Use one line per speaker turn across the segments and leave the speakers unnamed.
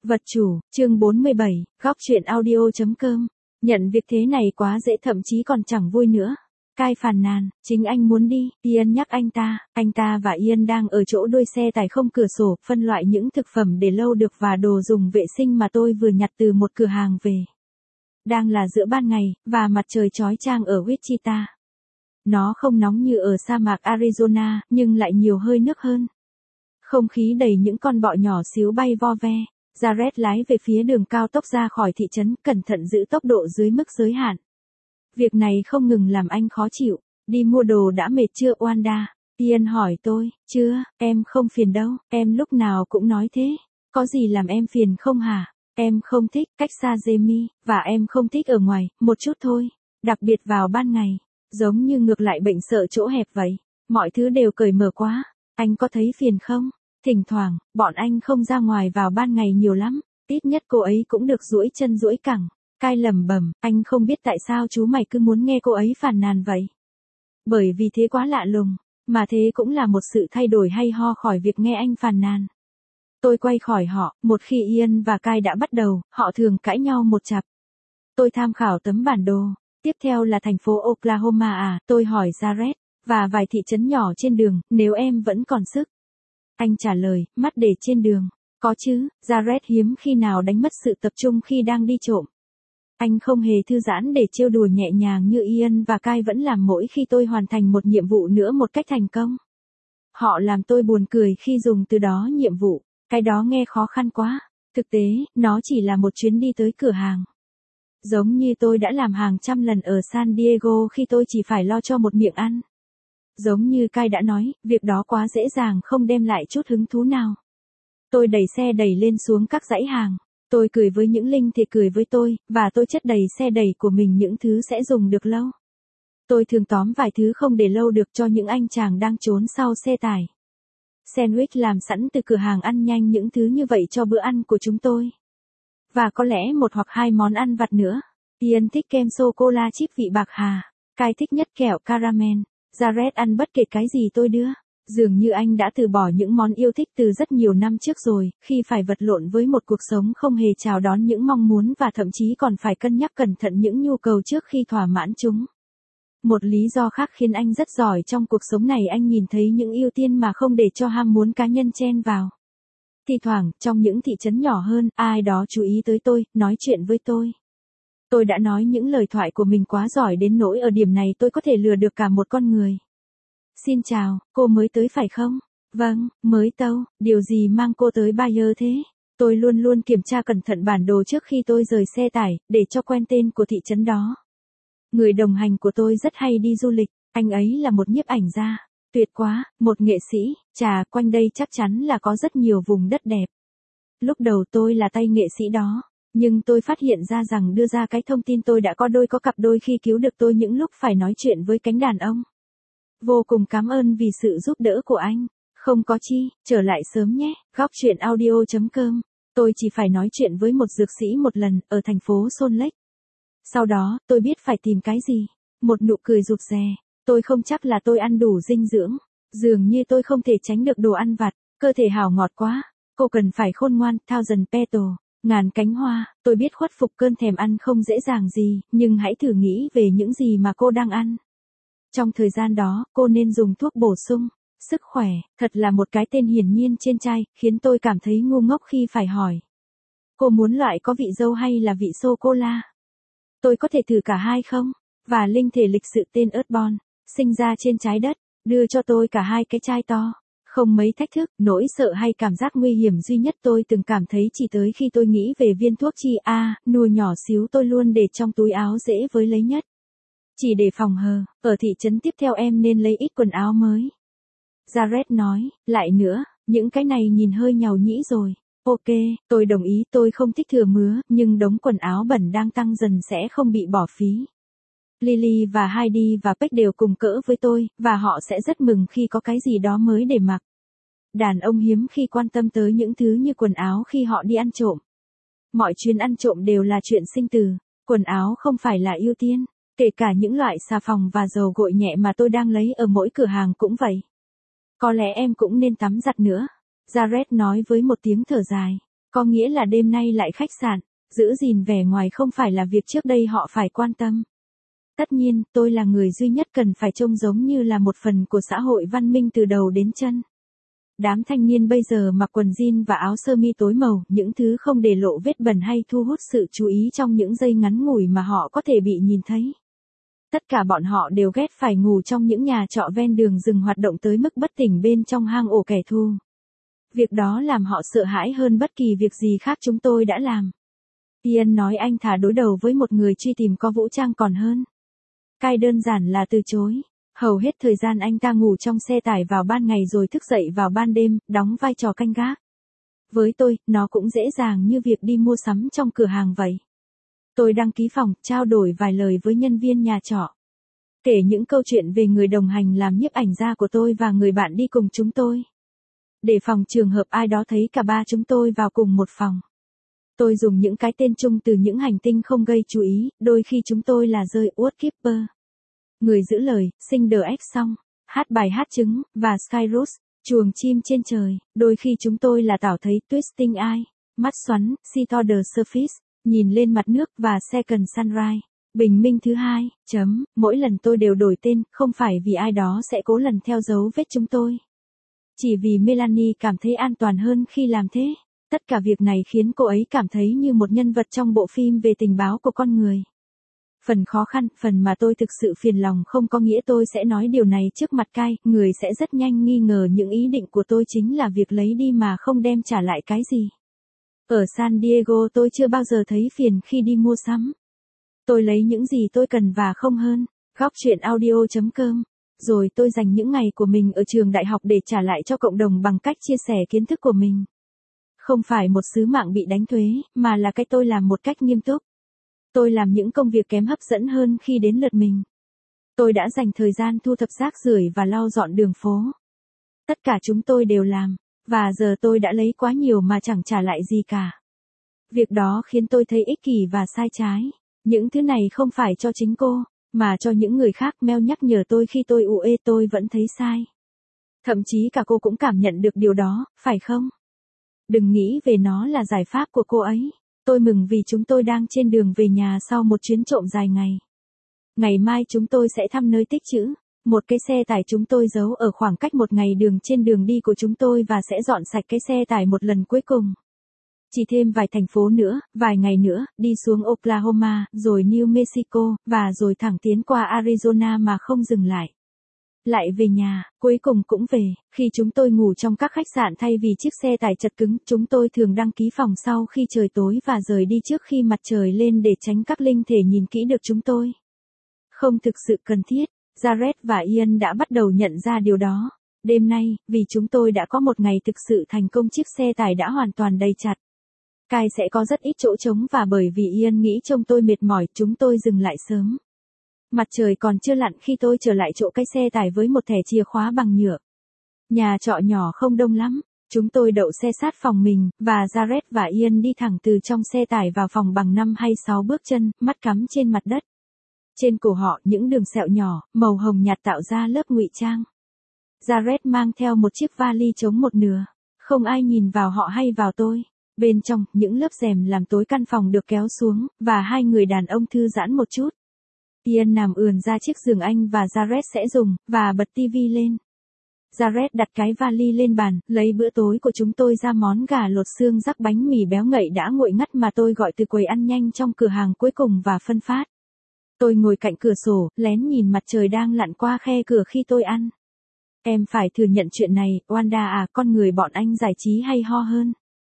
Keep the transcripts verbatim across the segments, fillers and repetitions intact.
Vật chủ, chương bốn mươi bảy, góc truyện audio.com. Nhận việc thế này quá dễ, thậm chí còn chẳng vui nữa. Kai phàn nàn, chính anh muốn đi, Ian nhắc anh ta, anh ta và Ian đang ở chỗ đuôi xe tải không cửa sổ, phân loại những thực phẩm để lâu được và đồ dùng vệ sinh mà tôi vừa nhặt từ một cửa hàng về. Đang là giữa ban ngày, và mặt trời chói chang ở Wichita. Nó không nóng như ở sa mạc Arizona, nhưng lại nhiều hơi nước hơn. Không khí đầy những con bọ nhỏ xíu bay vo ve. Jared lái về phía đường cao tốc ra khỏi thị trấn, cẩn thận giữ tốc độ dưới mức giới hạn. Việc này không ngừng làm anh khó chịu. Đi mua đồ đã mệt chưa Wanda? Ian hỏi tôi. Chưa, em không phiền đâu, em lúc nào cũng nói thế. Có gì làm em phiền không hả? Em không thích cách xa Jamie, và em không thích ở ngoài, một chút thôi. Đặc biệt vào ban ngày. Giống như ngược lại bệnh sợ chỗ hẹp vậy. Mọi thứ đều cởi mở quá. Anh có thấy phiền không? Thỉnh thoảng, bọn anh không ra ngoài vào ban ngày nhiều lắm, ít nhất cô ấy cũng được duỗi chân duỗi cẳng. Kai lẩm bẩm, anh không biết tại sao chú mày cứ muốn nghe cô ấy phàn nàn vậy. Bởi vì thế quá lạ lùng, mà thế cũng là một sự thay đổi hay ho khỏi việc nghe anh phàn nàn. Tôi quay khỏi họ, một khi Ian và Kai đã bắt đầu, họ thường cãi nhau một chặp. Tôi tham khảo tấm bản đồ, tiếp theo là thành phố Oklahoma à, tôi hỏi Jared, và vài thị trấn nhỏ trên đường, nếu em vẫn còn sức. Anh trả lời, mắt để trên đường. Có chứ, Jared hiếm khi nào đánh mất sự tập trung khi đang đi trộm. Anh không hề thư giãn để trêu đùa nhẹ nhàng như Ian và Kai vẫn làm mỗi khi tôi hoàn thành một nhiệm vụ nữa một cách thành công. Họ làm tôi buồn cười khi dùng từ đó nhiệm vụ, cái đó nghe khó khăn quá. Thực tế, nó chỉ là một chuyến đi tới cửa hàng. Giống như tôi đã làm hàng trăm lần ở San Diego khi tôi chỉ phải lo cho một miệng ăn. Giống như Kai đã nói, việc đó quá dễ dàng không đem lại chút hứng thú nào. Tôi đẩy xe đẩy lên xuống các dãy hàng. Tôi cười với những linh thì cười với tôi, và tôi chất đầy xe đẩy của mình những thứ sẽ dùng được lâu. Tôi thường tóm vài thứ không để lâu được cho những anh chàng đang trốn sau xe tải. Sandwich làm sẵn từ cửa hàng ăn nhanh, những thứ như vậy cho bữa ăn của chúng tôi. Và có lẽ một hoặc hai món ăn vặt nữa. Ian thích kem sô-cô-la chip vị bạc hà. Kai thích nhất kẹo caramel. Jared ăn bất kể cái gì tôi đưa. Dường như anh đã từ bỏ những món yêu thích từ rất nhiều năm trước rồi, khi phải vật lộn với một cuộc sống không hề chào đón những mong muốn và thậm chí còn phải cân nhắc cẩn thận những nhu cầu trước khi thỏa mãn chúng. Một lý do khác khiến anh rất giỏi trong cuộc sống này, anh nhìn thấy những ưu tiên mà không để cho ham muốn cá nhân chen vào. Thi thoảng, trong những thị trấn nhỏ hơn, ai đó chú ý tới tôi, nói chuyện với tôi. Tôi đã nói những lời thoại của mình quá giỏi đến nỗi ở điểm này tôi có thể lừa được cả một con người. Xin chào, cô mới tới phải không? Vâng, mới tâu, điều gì mang cô tới Bayer thế? Tôi luôn luôn kiểm tra cẩn thận bản đồ trước khi tôi rời xe tải, để cho quen tên của thị trấn đó. Người đồng hành của tôi rất hay đi du lịch, anh ấy là một nhiếp ảnh gia. Tuyệt quá, một nghệ sĩ, chà, quanh đây chắc chắn là có rất nhiều vùng đất đẹp. Lúc đầu tôi là tay nghệ sĩ đó. Nhưng tôi phát hiện ra rằng đưa ra cái thông tin tôi đã có đôi có cặp đôi khi cứu được tôi những lúc phải nói chuyện với cánh đàn ông. Vô cùng cảm ơn vì sự giúp đỡ của anh. Không có chi, trở lại sớm nhé. Góc truyện audio.com. Tôi chỉ phải nói chuyện với một dược sĩ một lần, ở thành phố Salt Lake. Sau đó, tôi biết phải tìm cái gì. Một nụ cười rụt rè. Tôi không chắc là tôi ăn đủ dinh dưỡng. Dường như tôi không thể tránh được đồ ăn vặt. Cơ thể hào ngọt quá. Cô cần phải khôn ngoan, thousand petal. Ngàn cánh hoa, tôi biết khuất phục cơn thèm ăn không dễ dàng gì, nhưng hãy thử nghĩ về những gì mà cô đang ăn. Trong thời gian đó, cô nên dùng thuốc bổ sung. Sức khỏe, thật là một cái tên hiển nhiên trên chai, khiến tôi cảm thấy ngu ngốc khi phải hỏi. Cô muốn loại có vị dâu hay là vị sô-cô-la? Tôi có thể thử cả hai không? Và linh thể lịch sự tên Earthborn, sinh ra trên trái đất, đưa cho tôi cả hai cái chai to. Không mấy thách thức, nỗi sợ hay cảm giác nguy hiểm duy nhất tôi từng cảm thấy chỉ tới khi tôi nghĩ về viên thuốc chi a, à, nùi nhỏ xíu tôi luôn để trong túi áo dễ với lấy nhất. Chỉ để phòng hờ, ở thị trấn tiếp theo em nên lấy ít quần áo mới. Jared nói, lại nữa, những cái này nhìn hơi nhàu nhĩ rồi. Ok, tôi đồng ý, tôi không thích thừa mứa, nhưng đống quần áo bẩn đang tăng dần sẽ không bị bỏ phí. Lily và Heidi và Peck đều cùng cỡ với tôi, và họ sẽ rất mừng khi có cái gì đó mới để mặc. Đàn ông hiếm khi quan tâm tới những thứ như quần áo khi họ đi ăn trộm. Mọi chuyến ăn trộm đều là chuyện sinh tử, quần áo không phải là ưu tiên, kể cả những loại xà phòng và dầu gội nhẹ mà tôi đang lấy ở mỗi cửa hàng cũng vậy. Có lẽ em cũng nên tắm giặt nữa, Jared nói với một tiếng thở dài. Có nghĩa là đêm nay lại khách sạn, giữ gìn vẻ ngoài không phải là việc trước đây họ phải quan tâm. Tất nhiên, tôi là người duy nhất cần phải trông giống như là một phần của xã hội văn minh từ đầu đến chân. Đám thanh niên bây giờ mặc quần jean và áo sơ mi tối màu, những thứ không để lộ vết bẩn hay thu hút sự chú ý trong những giây ngắn ngủi mà họ có thể bị nhìn thấy. Tất cả bọn họ đều ghét phải ngủ trong những nhà trọ ven đường rừng hoạt động tới mức bất tỉnh bên trong hang ổ kẻ thù. Việc đó làm họ sợ hãi hơn bất kỳ việc gì khác chúng tôi đã làm. Ian nói anh thà đối đầu với một người truy tìm có vũ trang còn hơn. Cái đơn giản là từ chối. Hầu hết thời gian anh ta ngủ trong xe tải vào ban ngày rồi thức dậy vào ban đêm, đóng vai trò canh gác. Với tôi, nó cũng dễ dàng như việc đi mua sắm trong cửa hàng vậy. Tôi đăng ký phòng, trao đổi vài lời với nhân viên nhà trọ. Kể những câu chuyện về người đồng hành làm nhiếp ảnh gia của tôi và người bạn đi cùng chúng tôi. Để phòng trường hợp ai đó thấy cả ba chúng tôi vào cùng một phòng. Tôi dùng những cái tên chung từ những hành tinh không gây chú ý, đôi khi chúng tôi là rơi Woodkeeper. Người giữ lời, sinh The X xong, hát bài hát trứng, và Skyrus, chuồng chim trên trời, đôi khi chúng tôi là tảo thấy Twisting Eye, mắt xoắn, See to the Surface, nhìn lên mặt nước và Second Sunrise, bình minh thứ hai, chấm, mỗi lần tôi đều đổi tên, không phải vì ai đó sẽ cố lần theo dấu vết chúng tôi. Chỉ vì Melanie cảm thấy an toàn hơn khi làm thế. Tất cả việc này khiến cô ấy cảm thấy như một nhân vật trong bộ phim về tình báo của con người. Phần khó khăn, phần mà tôi thực sự phiền lòng không có nghĩa tôi sẽ nói điều này trước mặt Kai, người sẽ rất nhanh nghi ngờ những ý định của tôi chính là việc lấy đi mà không đem trả lại cái gì. Ở San Diego tôi chưa bao giờ thấy phiền khi đi mua sắm. Tôi lấy những gì tôi cần và không hơn. Góc chuyện audio chấm com. Rồi tôi dành những ngày của mình ở trường đại học để trả lại cho cộng đồng bằng cách chia sẻ kiến thức của mình. Không phải một sứ mạng bị đánh thuế, mà là cái tôi làm một cách nghiêm túc. Tôi làm những công việc kém hấp dẫn hơn khi đến lượt mình. Tôi đã dành thời gian thu thập rác rưởi và lau dọn đường phố. Tất cả chúng tôi đều làm, và giờ tôi đã lấy quá nhiều mà chẳng trả lại gì cả. Việc đó khiến tôi thấy ích kỷ và sai trái. Những thứ này không phải cho chính cô, mà cho những người khác. Mel nhắc nhở tôi khi tôi ue tôi vẫn thấy sai. Thậm chí cả cô cũng cảm nhận được điều đó, phải không? Đừng nghĩ về nó là giải pháp của cô ấy. Tôi mừng vì chúng tôi đang trên đường về nhà sau một chuyến trộm dài ngày. Ngày mai chúng tôi sẽ thăm nơi tích trữ. Một cái xe tải chúng tôi giấu ở khoảng cách một ngày đường trên đường đi của chúng tôi và sẽ dọn sạch cái xe tải một lần cuối cùng. Chỉ thêm vài thành phố nữa, vài ngày nữa, đi xuống Oklahoma, rồi New Mexico, và rồi thẳng tiến qua Arizona mà không dừng lại. Lại về nhà, cuối cùng cũng về. Khi chúng tôi ngủ trong các khách sạn thay vì chiếc xe tải chật cứng, chúng tôi thường đăng ký phòng sau khi trời tối và rời đi trước khi mặt trời lên để tránh các linh thể nhìn kỹ được chúng tôi. Không thực sự cần thiết. Jared và Ian đã bắt đầu nhận ra điều đó. Đêm nay, vì chúng tôi đã có một ngày thực sự thành công, chiếc xe tải đã hoàn toàn đầy chặt. Kai sẽ có rất ít chỗ trống và bởi vì Ian nghĩ trông tôi mệt mỏi, chúng tôi dừng lại sớm. Mặt trời còn chưa lặn khi tôi trở lại chỗ cái xe tải với một thẻ chìa khóa bằng nhựa. Nhà trọ nhỏ không đông lắm. Chúng tôi đậu xe sát phòng mình, và Jared và Ian đi thẳng từ trong xe tải vào phòng bằng năm hay sáu bước chân, mắt cắm trên mặt đất. Trên cổ họ, những đường sẹo nhỏ, màu hồng nhạt tạo ra lớp ngụy trang. Jared mang theo một chiếc vali trống một nửa. Không ai nhìn vào họ hay vào tôi. Bên trong, những lớp rèm làm tối căn phòng được kéo xuống, và hai người đàn ông thư giãn một chút. Ian nằm ườn ra chiếc giường anh và Jared sẽ dùng, và bật tivi lên. Jared đặt cái vali lên bàn, lấy bữa tối của chúng tôi ra món gà lột xương rắc bánh mì béo ngậy đã nguội ngắt mà tôi gọi từ quầy ăn nhanh trong cửa hàng cuối cùng và phân phát. Tôi ngồi cạnh cửa sổ, lén nhìn mặt trời đang lặn qua khe cửa khi tôi ăn. Em phải thừa nhận chuyện này, Wanda à, con người bọn anh giải trí hay ho hơn.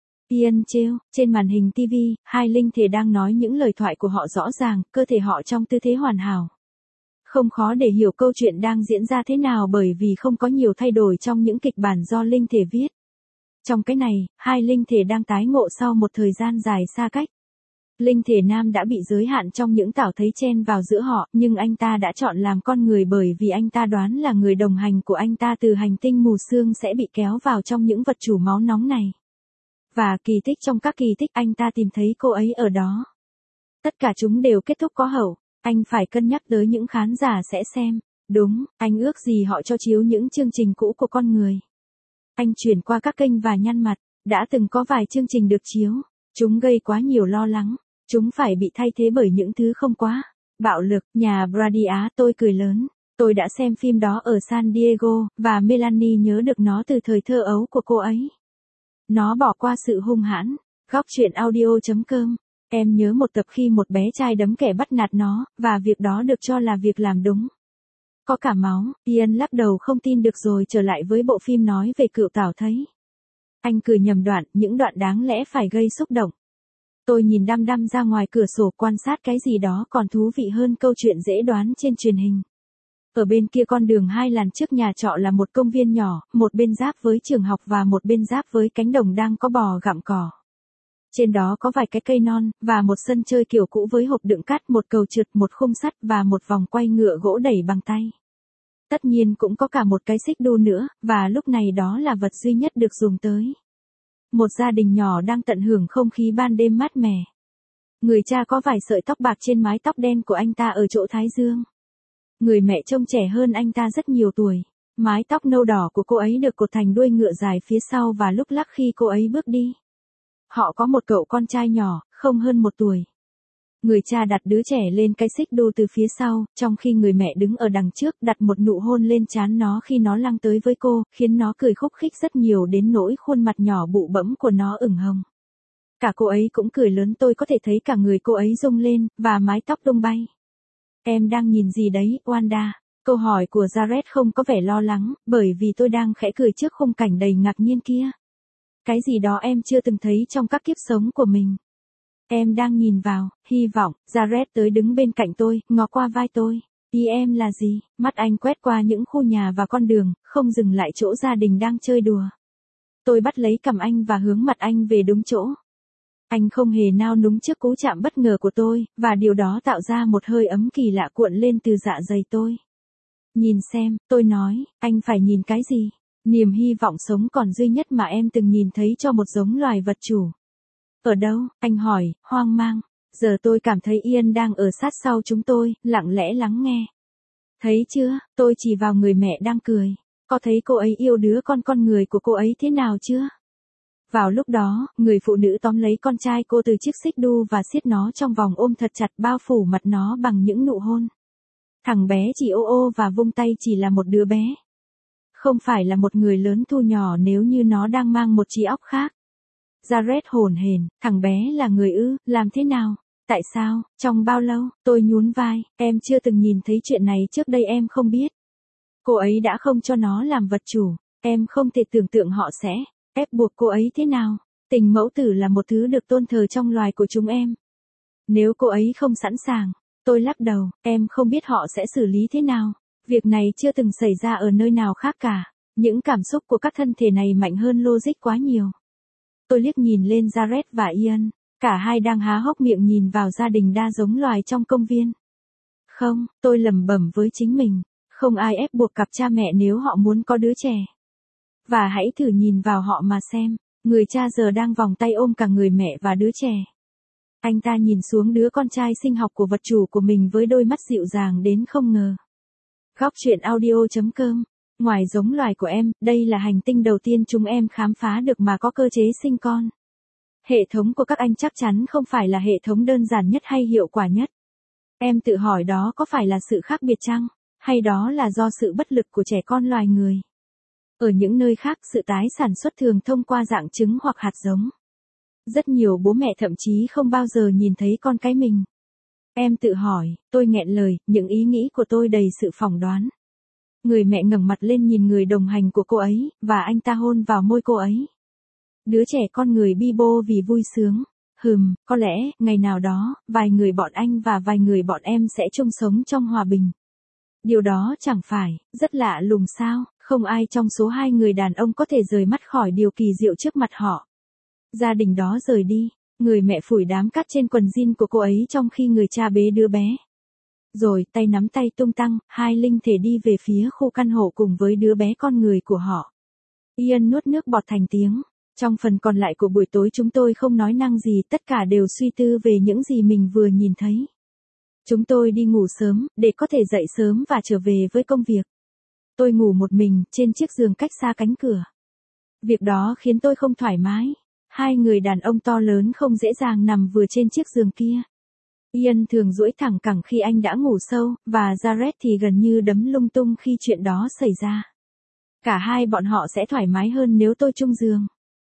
Ian trêu, trên màn hình tivi, hai linh thể đang nói những lời thoại của họ rõ ràng, cơ thể họ trong tư thế hoàn hảo. Không khó để hiểu câu chuyện đang diễn ra thế nào bởi vì không có nhiều thay đổi trong những kịch bản do linh thể viết. Trong cái này, hai linh thể đang tái ngộ sau một thời gian dài xa cách. Linh thể nam đã bị giới hạn trong những tảo thấy chen vào giữa họ, nhưng anh ta đã chọn làm con người bởi vì anh ta đoán là người đồng hành của anh ta từ hành tinh mù sương sẽ bị kéo vào trong những vật chủ máu nóng này. Và kỳ tích trong các kỳ tích, anh ta tìm thấy cô ấy ở đó. Tất cả chúng đều kết thúc có hậu. Anh phải cân nhắc tới những khán giả sẽ xem. Đúng, anh ước gì họ cho chiếu những chương trình cũ của con người. Anh chuyển qua các kênh và nhăn mặt. Đã từng có vài chương trình được chiếu, chúng gây quá nhiều lo lắng, chúng phải bị thay thế bởi những thứ không quá bạo lực. Nhà Brady Á, tôi cười lớn. Tôi đã xem phim đó ở San Diego, và Melanie nhớ được nó từ thời thơ ấu của cô ấy. Nó bỏ qua sự hung hãn. Góc truyện audio chấm com. Em nhớ một tập khi một bé trai đấm kẻ bắt nạt nó, và việc đó được cho là việc làm đúng. Có cả máu. Ian lắc đầu không tin được rồi trở lại với bộ phim nói về cựu tảo thấy. Anh cười nhầm đoạn, những đoạn đáng lẽ phải gây xúc động. Tôi nhìn đăm đăm ra ngoài cửa sổ quan sát cái gì đó còn thú vị hơn câu chuyện dễ đoán trên truyền hình. Ở bên kia con đường hai làn trước nhà trọ là một công viên nhỏ, một bên giáp với trường học và một bên giáp với cánh đồng đang có bò gặm cỏ. Trên đó có vài cái cây non, và một sân chơi kiểu cũ với hộp đựng cát, một cầu trượt, một khung sắt và một vòng quay ngựa gỗ đẩy bằng tay. Tất nhiên cũng có cả một cái xích đu nữa, và lúc này đó là vật duy nhất được dùng tới. Một gia đình nhỏ đang tận hưởng không khí ban đêm mát mẻ. Người cha có vài sợi tóc bạc trên mái tóc đen của anh ta ở chỗ thái dương. Người mẹ trông trẻ hơn anh ta rất nhiều tuổi. Mái tóc nâu đỏ của cô ấy được cột thành đuôi ngựa dài phía sau và lúc lắc khi cô ấy bước đi. Họ có một cậu con trai nhỏ, không hơn một tuổi. Người cha đặt đứa trẻ lên cái xích đu từ phía sau, trong khi người mẹ đứng ở đằng trước đặt một nụ hôn lên trán nó khi nó lăng tới với cô, khiến nó cười khúc khích rất nhiều đến nỗi khuôn mặt nhỏ bụ bẫm của nó ửng hồng. Cả cô ấy cũng cười lớn, tôi có thể thấy cả người cô ấy rung lên, và mái tóc tung bay. Em đang nhìn gì đấy, Wanda? Câu hỏi của Jared không có vẻ lo lắng, bởi vì tôi đang khẽ cười trước khung cảnh đầy ngạc nhiên kia. Cái gì đó em chưa từng thấy trong các kiếp sống của mình. Em đang nhìn vào, hy vọng. Jared tới đứng bên cạnh tôi, ngó qua vai tôi. Ý em là gì? Mắt anh quét qua những khu nhà và con đường, không dừng lại chỗ gia đình đang chơi đùa. Tôi bắt lấy cằm anh và hướng mặt anh về đúng chỗ. Anh không hề nao núng trước cú chạm bất ngờ của tôi, và điều đó tạo ra một hơi ấm kỳ lạ cuộn lên từ dạ dày tôi. Nhìn xem, tôi nói, anh phải nhìn cái gì? Niềm hy vọng sống còn duy nhất mà em từng nhìn thấy cho một giống loài vật chủ. Ở đâu? Anh hỏi, hoang mang. Giờ tôi cảm thấy Ian đang ở sát sau chúng tôi, lặng lẽ lắng nghe. Thấy chưa, tôi chỉ vào người mẹ đang cười. Có thấy cô ấy yêu đứa con con người của cô ấy thế nào chưa? Vào lúc đó, người phụ nữ tóm lấy con trai cô từ chiếc xích đu và siết nó trong vòng ôm thật chặt, bao phủ mặt nó bằng những nụ hôn. Thằng bé chỉ ô ô và vung tay, chỉ là một đứa bé. Không phải là một người lớn thu nhỏ nếu như nó đang mang một trí óc khác. Jared hổn hển, thằng bé là người ư, làm thế nào? Tại sao, trong bao lâu? Tôi nhún vai, em chưa từng nhìn thấy chuyện này trước đây, em không biết. Cô ấy đã không cho nó làm vật chủ, em không thể tưởng tượng họ sẽ ép buộc cô ấy thế nào. Tình mẫu tử là một thứ được tôn thờ trong loài của chúng em. Nếu cô ấy không sẵn sàng, tôi lắc đầu, em không biết họ sẽ xử lý thế nào. Việc này chưa từng xảy ra ở nơi nào khác cả. Những cảm xúc của các thân thể này mạnh hơn logic quá nhiều. Tôi liếc nhìn lên Jared và Ian. Cả hai đang há hốc miệng nhìn vào gia đình đa giống loài trong công viên. Không, tôi lẩm bẩm với chính mình. Không ai ép buộc cặp cha mẹ nếu họ muốn có đứa trẻ. Và hãy thử nhìn vào họ mà xem. Người cha giờ đang vòng tay ôm cả người mẹ và đứa trẻ. Anh ta nhìn xuống đứa con trai sinh học của vật chủ của mình với đôi mắt dịu dàng đến không ngờ. Góc truyện audio chấm com. Ngoài giống loài của em, đây là hành tinh đầu tiên chúng em khám phá được mà có cơ chế sinh con. Hệ thống của các anh chắc chắn không phải là hệ thống đơn giản nhất hay hiệu quả nhất. Em tự hỏi đó có phải là sự khác biệt chăng? Hay đó là do sự bất lực của trẻ con loài người? Ở những nơi khác, sự tái sản xuất thường thông qua dạng trứng hoặc hạt giống. Rất nhiều bố mẹ thậm chí không bao giờ nhìn thấy con cái mình. Em tự hỏi, tôi nghẹn lời, những ý nghĩ của tôi đầy sự phỏng đoán. Người mẹ ngẩng mặt lên nhìn người đồng hành của cô ấy, và anh ta hôn vào môi cô ấy. Đứa trẻ con người bi bô vì vui sướng. Hừm, có lẽ, ngày nào đó, vài người bọn anh và vài người bọn em sẽ chung sống trong hòa bình. Điều đó chẳng phải, rất lạ lùng sao, không ai trong số hai người đàn ông có thể rời mắt khỏi điều kỳ diệu trước mặt họ. Gia đình đó rời đi, người mẹ phủi đám cát trên quần jean của cô ấy trong khi người cha bế đứa bé. Rồi, tay nắm tay tung tăng, hai linh thể đi về phía khu căn hộ cùng với đứa bé con người của họ. Ian nuốt nước bọt thành tiếng. Trong phần còn lại của buổi tối chúng tôi không nói năng gì, tất cả đều suy tư về những gì mình vừa nhìn thấy. Chúng tôi đi ngủ sớm, để có thể dậy sớm và trở về với công việc. Tôi ngủ một mình, trên chiếc giường cách xa cánh cửa. Việc đó khiến tôi không thoải mái. Hai người đàn ông to lớn không dễ dàng nằm vừa trên chiếc giường kia. Ian thường duỗi thẳng cẳng khi anh đã ngủ sâu, và Jared thì gần như đấm lung tung khi chuyện đó xảy ra. Cả hai bọn họ sẽ thoải mái hơn nếu tôi chung giường.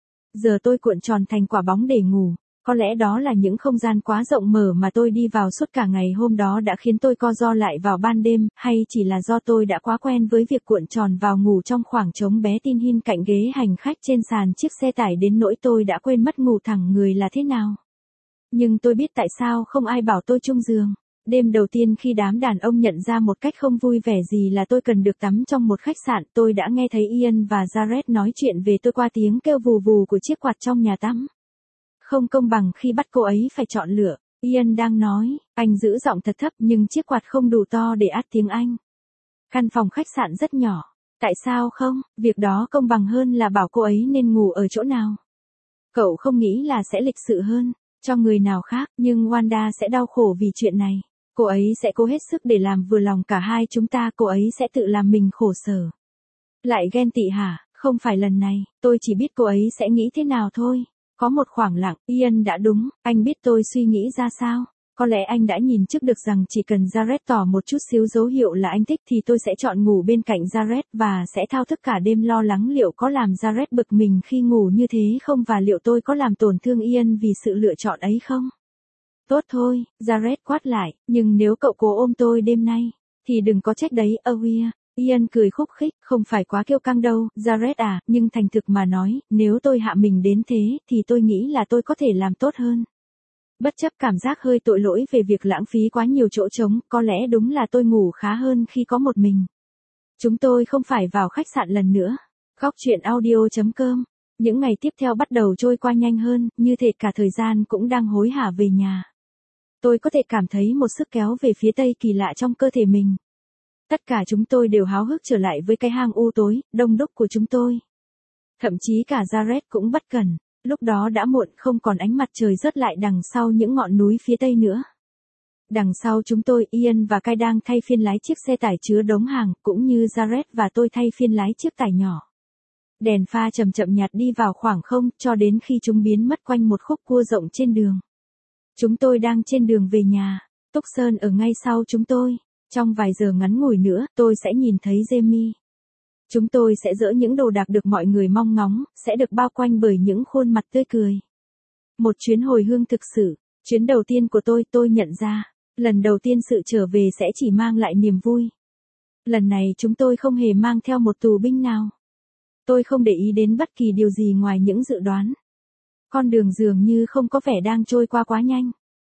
Giờ tôi cuộn tròn thành quả bóng để ngủ. Có lẽ đó là những không gian quá rộng mở mà tôi đi vào suốt cả ngày hôm đó đã khiến tôi co ro lại vào ban đêm, hay chỉ là do tôi đã quá quen với việc cuộn tròn vào ngủ trong khoảng trống bé tin hin cạnh ghế hành khách trên sàn chiếc xe tải đến nỗi tôi đã quên mất ngủ thẳng người là thế nào. Nhưng tôi biết tại sao không ai bảo tôi chung giường. Đêm đầu tiên khi đám đàn ông nhận ra một cách không vui vẻ gì là tôi cần được tắm trong một khách sạn, tôi đã nghe thấy Ian và Jared nói chuyện về tôi qua tiếng kêu vù vù của chiếc quạt trong nhà tắm. Không công bằng khi bắt cô ấy phải chọn lựa, Ian đang nói, anh giữ giọng thật thấp nhưng chiếc quạt không đủ to để át tiếng Anh. Căn phòng khách sạn rất nhỏ, tại sao không, việc đó công bằng hơn là bảo cô ấy nên ngủ ở chỗ nào. Cậu không nghĩ là sẽ lịch sự hơn, cho người nào khác, nhưng Wanda sẽ đau khổ vì chuyện này. Cô ấy sẽ cố hết sức để làm vừa lòng cả hai chúng ta, cô ấy sẽ tự làm mình khổ sở. Lại ghen tị hả, không phải lần này, tôi chỉ biết cô ấy sẽ nghĩ thế nào thôi. Có một khoảng lặng, Ian đã đúng, anh biết tôi suy nghĩ ra sao. Có lẽ anh đã nhìn trước được rằng chỉ cần Jared tỏ một chút xíu dấu hiệu là anh thích thì tôi sẽ chọn ngủ bên cạnh Jared và sẽ thao thức cả đêm lo lắng liệu có làm Jared bực mình khi ngủ như thế không và liệu tôi có làm tổn thương Ian vì sự lựa chọn ấy không. Tốt thôi, Jared quát lại, nhưng nếu cậu cố ôm tôi đêm nay, thì đừng có trách đấy, Awea. Ian cười khúc khích, không phải quá kiêu căng đâu, Jared à, nhưng thành thực mà nói, nếu tôi hạ mình đến thế, thì tôi nghĩ là tôi có thể làm tốt hơn. Bất chấp cảm giác hơi tội lỗi về việc lãng phí quá nhiều chỗ trống, có lẽ đúng là tôi ngủ khá hơn khi có một mình. Chúng tôi không phải vào khách sạn lần nữa. Góc truyện audio chấm com. Những ngày tiếp theo bắt đầu trôi qua nhanh hơn, như thể cả thời gian cũng đang hối hả về nhà. Tôi có thể cảm thấy một sức kéo về phía tây kỳ lạ trong cơ thể mình. Tất cả chúng tôi đều háo hức trở lại với cái hang u tối, đông đúc của chúng tôi. Thậm chí cả Jared cũng bất cẩn, lúc đó đã muộn không còn ánh mặt trời rớt lại đằng sau những ngọn núi phía tây nữa. Đằng sau chúng tôi, Ian và Kai đang thay phiên lái chiếc xe tải chứa đống hàng, cũng như Jared và tôi thay phiên lái chiếc tải nhỏ. Đèn pha chậm chậm nhạt đi vào khoảng không, cho đến khi chúng biến mất quanh một khúc cua rộng trên đường. Chúng tôi đang trên đường về nhà, Tucson ở ngay sau chúng tôi. Trong vài giờ ngắn ngủi nữa, tôi sẽ nhìn thấy Jamie. Chúng tôi sẽ dỡ những đồ đạc được mọi người mong ngóng, sẽ được bao quanh bởi những khuôn mặt tươi cười. Một chuyến hồi hương thực sự, chuyến đầu tiên của tôi, tôi nhận ra, lần đầu tiên sự trở về sẽ chỉ mang lại niềm vui. Lần này chúng tôi không hề mang theo một tù binh nào. Tôi không để ý đến bất kỳ điều gì ngoài những dự đoán. Con đường dường như không có vẻ đang trôi qua quá nhanh.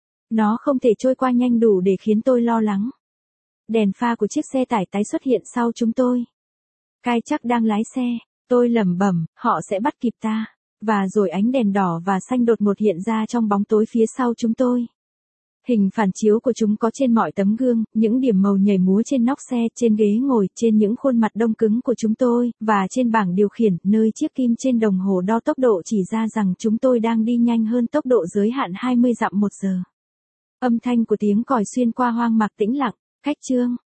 Nó không thể trôi qua nhanh đủ để khiến tôi lo lắng. Đèn pha của chiếc xe tải tái xuất hiện sau chúng tôi. Kai chắc đang lái xe, tôi lẩm bẩm, họ sẽ bắt kịp ta. Và rồi ánh đèn đỏ và xanh đột ngột hiện ra trong bóng tối phía sau chúng tôi. Hình phản chiếu của chúng có trên mọi tấm gương, những điểm màu nhảy múa trên nóc xe, trên ghế ngồi, trên những khuôn mặt đông cứng của chúng tôi, và trên bảng điều khiển, nơi chiếc kim trên đồng hồ đo tốc độ chỉ ra rằng chúng tôi đang đi nhanh hơn tốc độ giới hạn hai mươi dặm một giờ. Âm thanh của tiếng còi xuyên qua hoang mạc tĩnh lặng, cách chương.